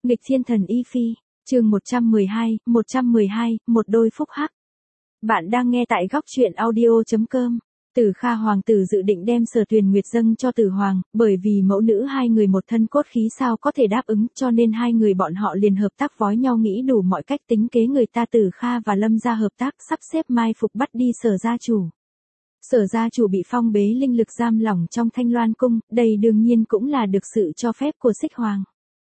Nghịch thiên thần Y Phi, chương 112, một đôi phúc hắc. Bạn đang nghe tại góc truyện audio.com. Tử Kha hoàng tử dự định đem Sở Tuyền Nguyệt dâng cho Tử Hoàng, bởi vì mẫu nữ hai người một thân cốt khí sao có thể đáp ứng, cho nên hai người bọn họ liền hợp tác vói nhau nghĩ đủ mọi cách tính kế người ta. Tử Kha và Lâm gia hợp tác sắp xếp mai phục bắt đi Sở gia chủ. Sở gia chủ bị phong bế linh lực giam lỏng trong Thanh Loan cung, đây đương nhiên cũng là được sự cho phép của Xích Hoàng.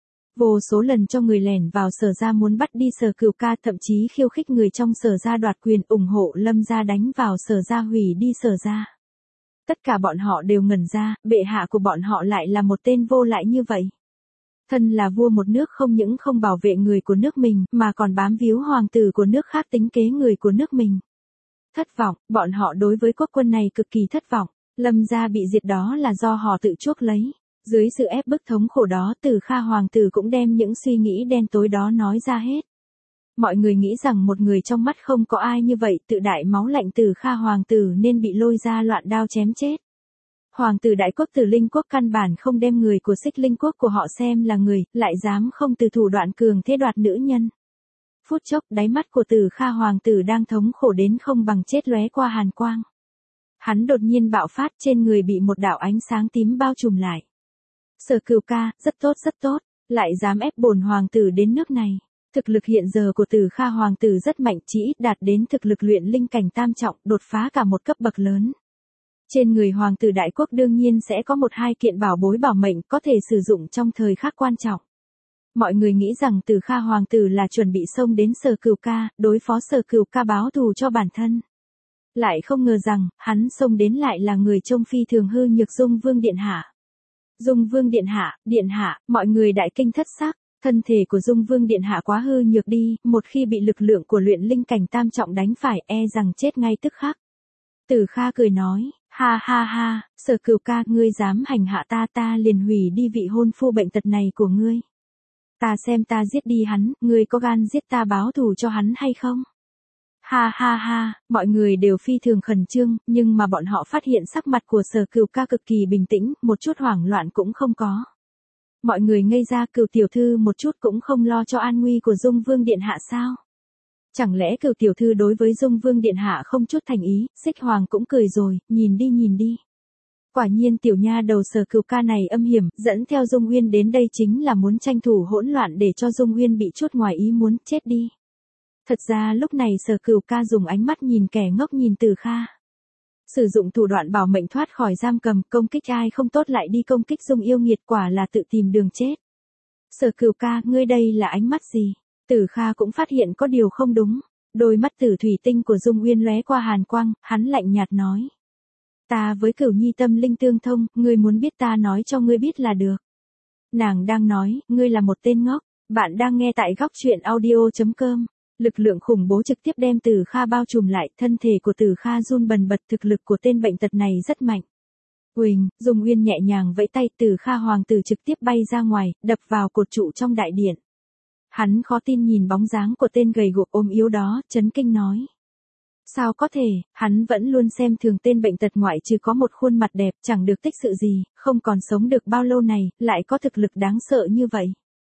Vô số lần cho người lẻn vào Sở gia muốn bắt đi Sở Cửu Ca, thậm chí khiêu khích người trong Sở gia đoạt quyền ủng hộ Lâm gia đánh vào Sở gia hủy đi Sở gia. Tất cả bọn họ đều ngẩn ra, bệ hạ của bọn họ lại là một tên vô lại như vậy. Thân là vua một nước không những không bảo vệ người của nước mình, mà còn bám víu hoàng tử của nước khác tính kế người của nước mình. Thất vọng, bọn họ đối với quốc quân này cực kỳ thất vọng. Lâm gia bị diệt đó là do họ tự chuốc lấy. Dưới sự ép bức thống khổ đó, Tử Kha hoàng tử cũng đem những suy nghĩ đen tối đó nói ra hết. Mọi người nghĩ rằng một người trong mắt không có ai như vậy, tự đại máu lạnh Tử Kha hoàng tử nên bị lôi ra loạn đao chém chết. Hoàng tử đại quốc Tử Linh quốc căn bản không đem người của Xích Linh quốc của họ xem là người, lại dám không từ thủ đoạn cường thế đoạt nữ nhân. Phút chốc, đáy mắt của Tử Kha hoàng tử đang thống khổ đến không bằng chết lóe qua hàn quang. Hắn đột nhiên bạo phát, trên người bị một đạo ánh sáng tím bao trùm lại. Sở Cửu Ca, rất tốt, lại dám ép bổn hoàng tử đến nước này. Thực lực hiện giờ của Tử Kha hoàng tử rất mạnh, chỉ ít đạt đến thực lực luyện linh cảnh tam trọng, đột phá cả một cấp bậc lớn. Trên người hoàng tử đại quốc đương nhiên sẽ có một hai kiện bảo bối bảo mệnh có thể sử dụng trong thời khắc quan trọng. Mọi người nghĩ rằng Tử Kha hoàng tử là chuẩn bị xông đến Sở Cửu Ca, đối phó Sở Cửu Ca báo thù cho bản thân. Lại không ngờ rằng, hắn xông đến lại là người trông phi thường hư nhược Dung Vương điện hạ. Dung Vương điện hạ, mọi người đại kinh thất sắc, thân thể của Dung Vương điện hạ quá hư nhược đi, một khi bị lực lượng của luyện linh cảnh tam trọng đánh phải e rằng chết ngay tức khắc. Tử Kha cười nói, ha, Sở Cửu Ca, ngươi dám hành hạ ta liền hủy đi vị hôn phu bệnh tật này của ngươi. Ta xem ta giết đi hắn, ngươi có gan giết ta báo thù cho hắn hay không? Ha, mọi người đều phi thường khẩn trương, nhưng mà bọn họ phát hiện sắc mặt của Sở Cửu Ca cực kỳ bình tĩnh, một chút hoảng loạn cũng không có. Mọi người ngây ra, Cửu tiểu thư một chút cũng không lo cho an nguy của Dung Vương điện hạ sao? Chẳng lẽ Cửu tiểu thư đối với Dung Vương điện hạ không chút thành ý? Xích Hoàng cũng cười rồi, nhìn đi. Quả nhiên tiểu nha đầu Sở Cửu Ca này âm hiểm, dẫn theo Dung Uyên đến đây chính là muốn tranh thủ hỗn loạn để cho Dung Uyên bị chút ngoài ý muốn chết đi. Thật ra lúc này Sở Cửu Ca dùng ánh mắt nhìn kẻ ngốc nhìn Tử Kha. Sử dụng thủ đoạn bảo mệnh thoát khỏi giam cầm, công kích ai không tốt lại đi công kích Dung yêu nghiệt, quả là tự tìm đường chết. Sở Cửu Ca, ngươi đây là ánh mắt gì? Tử Kha cũng phát hiện có điều không đúng. Đôi mắt tử thủy tinh của Dung Uyên lóe qua hàn quang, hắn lạnh nhạt nói. Ta với Cửu nhi tâm linh tương thông, ngươi muốn biết ta nói cho ngươi biết là được. Nàng đang nói, ngươi là một tên ngốc. Bạn đang nghe tại góc truyện audio.com. Lực lượng khủng bố trực tiếp đem Tử Kha bao trùm lại, thân thể của Tử Kha run bần bật, thực lực của tên bệnh tật này rất mạnh. Huỳnh, Dung Uyên nhẹ nhàng vẫy tay, Tử Kha hoàng tử trực tiếp bay ra ngoài, đập vào cột trụ trong đại điện. Hắn khó tin nhìn bóng dáng của tên gầy guộc ốm yếu đó, chấn kinh nói. Sao có thể, hắn vẫn luôn xem thường tên bệnh tật ngoại trừ có một khuôn mặt đẹp, chẳng được tích sự gì, không còn sống được bao lâu này, lại có thực lực đáng sợ như vậy.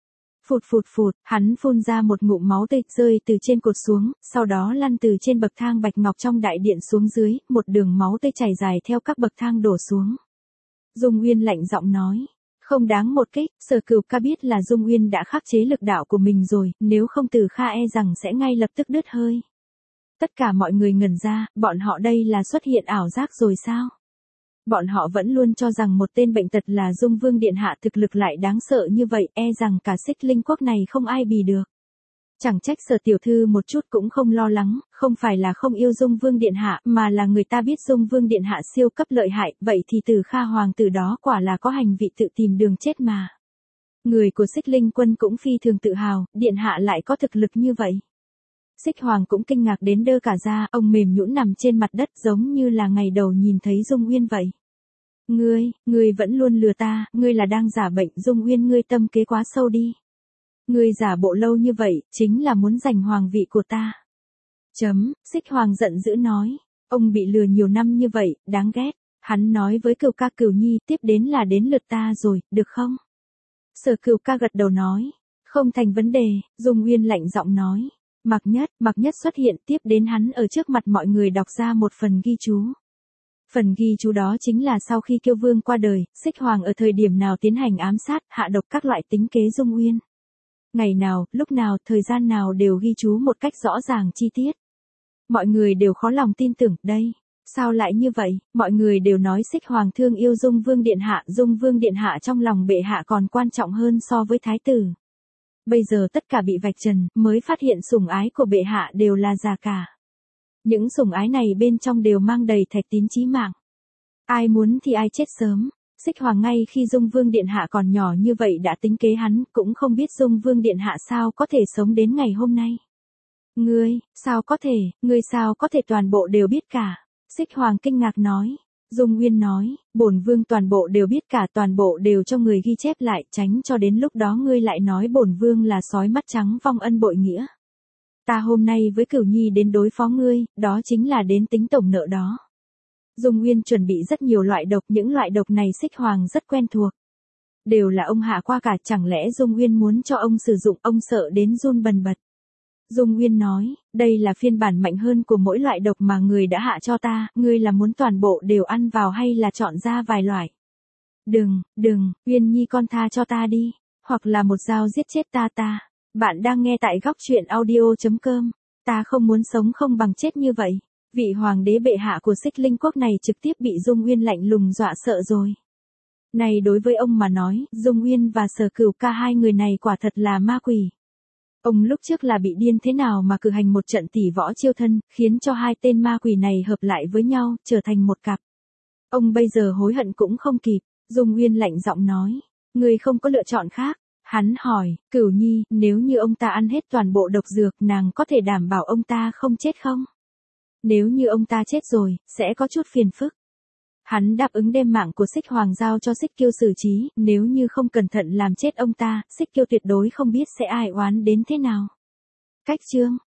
Phụt, hắn phun ra một ngụm máu tươi rơi từ trên cột xuống, sau đó lăn từ trên bậc thang bạch ngọc trong đại điện xuống dưới, một đường máu tươi chảy dài theo các bậc thang đổ xuống. Dung Uyên lạnh giọng nói, không đáng một kích. Sở Cửu Ca biết là Dung Uyên đã khắc chế lực đạo của mình rồi, nếu không Tử Kha e rằng sẽ ngay lập tức đứt hơi. Tất cả mọi người ngẩn ra, bọn họ đây là xuất hiện ảo giác rồi sao? Bọn họ vẫn luôn cho rằng một tên bệnh tật là Dung Vương điện hạ thực lực lại đáng sợ như vậy, e rằng cả Xích Linh quốc này không ai bì được. Chẳng trách Sở tiểu thư một chút cũng không lo lắng, không phải là không yêu Dung Vương điện hạ, mà là người ta biết Dung Vương điện hạ siêu cấp lợi hại, vậy thì Tử Kha hoàng tử đó quả là có hành vị tự tìm đường chết mà. Người của Xích Linh quân cũng phi thường tự hào, điện hạ lại có thực lực như vậy. Xích Hoàng cũng kinh ngạc đến đơ cả ra, ông mềm nhũn nằm trên mặt đất giống như là ngày đầu nhìn thấy Dung Uyên vậy. Ngươi vẫn luôn lừa ta, ngươi là đang giả bệnh, Dung Uyên, ngươi tâm kế quá sâu đi. Ngươi giả bộ lâu như vậy, chính là muốn giành hoàng vị của ta. Xích Hoàng giận dữ nói, ông bị lừa nhiều năm như vậy, đáng ghét. Hắn nói với Cửu Ca, Cửu nhi, tiếp đến là đến lượt ta rồi, được không? Sở Cửu Ca gật đầu nói, Không thành vấn đề, Dung Uyên lạnh giọng nói. Mạc Nhất xuất hiện, tiếp đến hắn ở trước mặt mọi người đọc ra một phần ghi chú. Phần ghi chú đó chính là sau khi Kiêu Vương qua đời, Xích Hoàng ở thời điểm nào tiến hành ám sát, hạ độc các loại tính kế Dung Uyên. Ngày nào, lúc nào, thời gian nào đều ghi chú một cách rõ ràng chi tiết. Mọi người đều khó lòng tin tưởng, đây. Sao lại như vậy, mọi người đều nói Xích Hoàng thương yêu Dung Vương Điện Hạ trong lòng bệ hạ còn quan trọng hơn so với thái tử. Bây giờ tất cả bị vạch trần, mới phát hiện sủng ái của bệ hạ đều là giả cả. Những sủng ái này bên trong đều mang đầy thạch tín chí mạng. Ai muốn thì ai chết sớm. Xích Hoàng ngay khi Dung Vương Điện Hạ còn nhỏ như vậy đã tính kế hắn, cũng không biết Dung Vương Điện Hạ sao có thể sống đến ngày hôm nay. Ngươi sao có thể toàn bộ đều biết cả. Xích Hoàng kinh ngạc nói. Dung Uyên nói, bổn vương toàn bộ đều biết cả, toàn bộ đều cho người ghi chép lại, tránh cho đến lúc đó ngươi lại nói bổn vương là sói mắt trắng vong ân bội nghĩa. Ta hôm nay với Cửu Nhi đến đối phó ngươi, đó chính là đến tính tổng nợ đó. Dung Uyên chuẩn bị rất nhiều loại độc, những loại độc này Xích Hoàng rất quen thuộc. Đều là ông hạ qua cả, chẳng lẽ Dung Uyên muốn cho ông sử dụng, ông sợ đến run bần bật. Dung Uyên nói, đây là phiên bản mạnh hơn của mỗi loại độc mà người đã hạ cho ta, ngươi là muốn toàn bộ đều ăn vào hay là chọn ra vài loại? Đừng, Uyên Nhi con tha cho ta đi, hoặc là một dao giết chết ta. Bạn đang nghe tại góc truyện audio.com, ta không muốn sống không bằng chết như vậy. Vị hoàng đế bệ hạ của Xích Linh quốc này trực tiếp bị Dung Uyên lạnh lùng dọa sợ rồi. Này đối với ông mà nói, Dung Uyên và Sở Cửu Ca hai người này quả thật là ma quỷ. Ông lúc trước là bị điên thế nào mà cử hành một trận tỷ võ chiêu thân, khiến cho hai tên ma quỷ này hợp lại với nhau, trở thành một cặp. Ông bây giờ hối hận cũng không kịp. Dung Uyên lạnh giọng nói, người không có lựa chọn khác. Hắn hỏi, Cửu Nhi, nếu như ông ta ăn hết toàn bộ độc dược, nàng có thể đảm bảo ông ta không chết không? Nếu như ông ta chết rồi, sẽ có chút phiền phức. Hắn đáp ứng đem mạng của Xích Hoàng giao cho Xích Kiêu xử trí, nếu như không cẩn thận làm chết ông ta, Xích Kiêu tuyệt đối không biết sẽ ai oán đến thế nào. Cách chương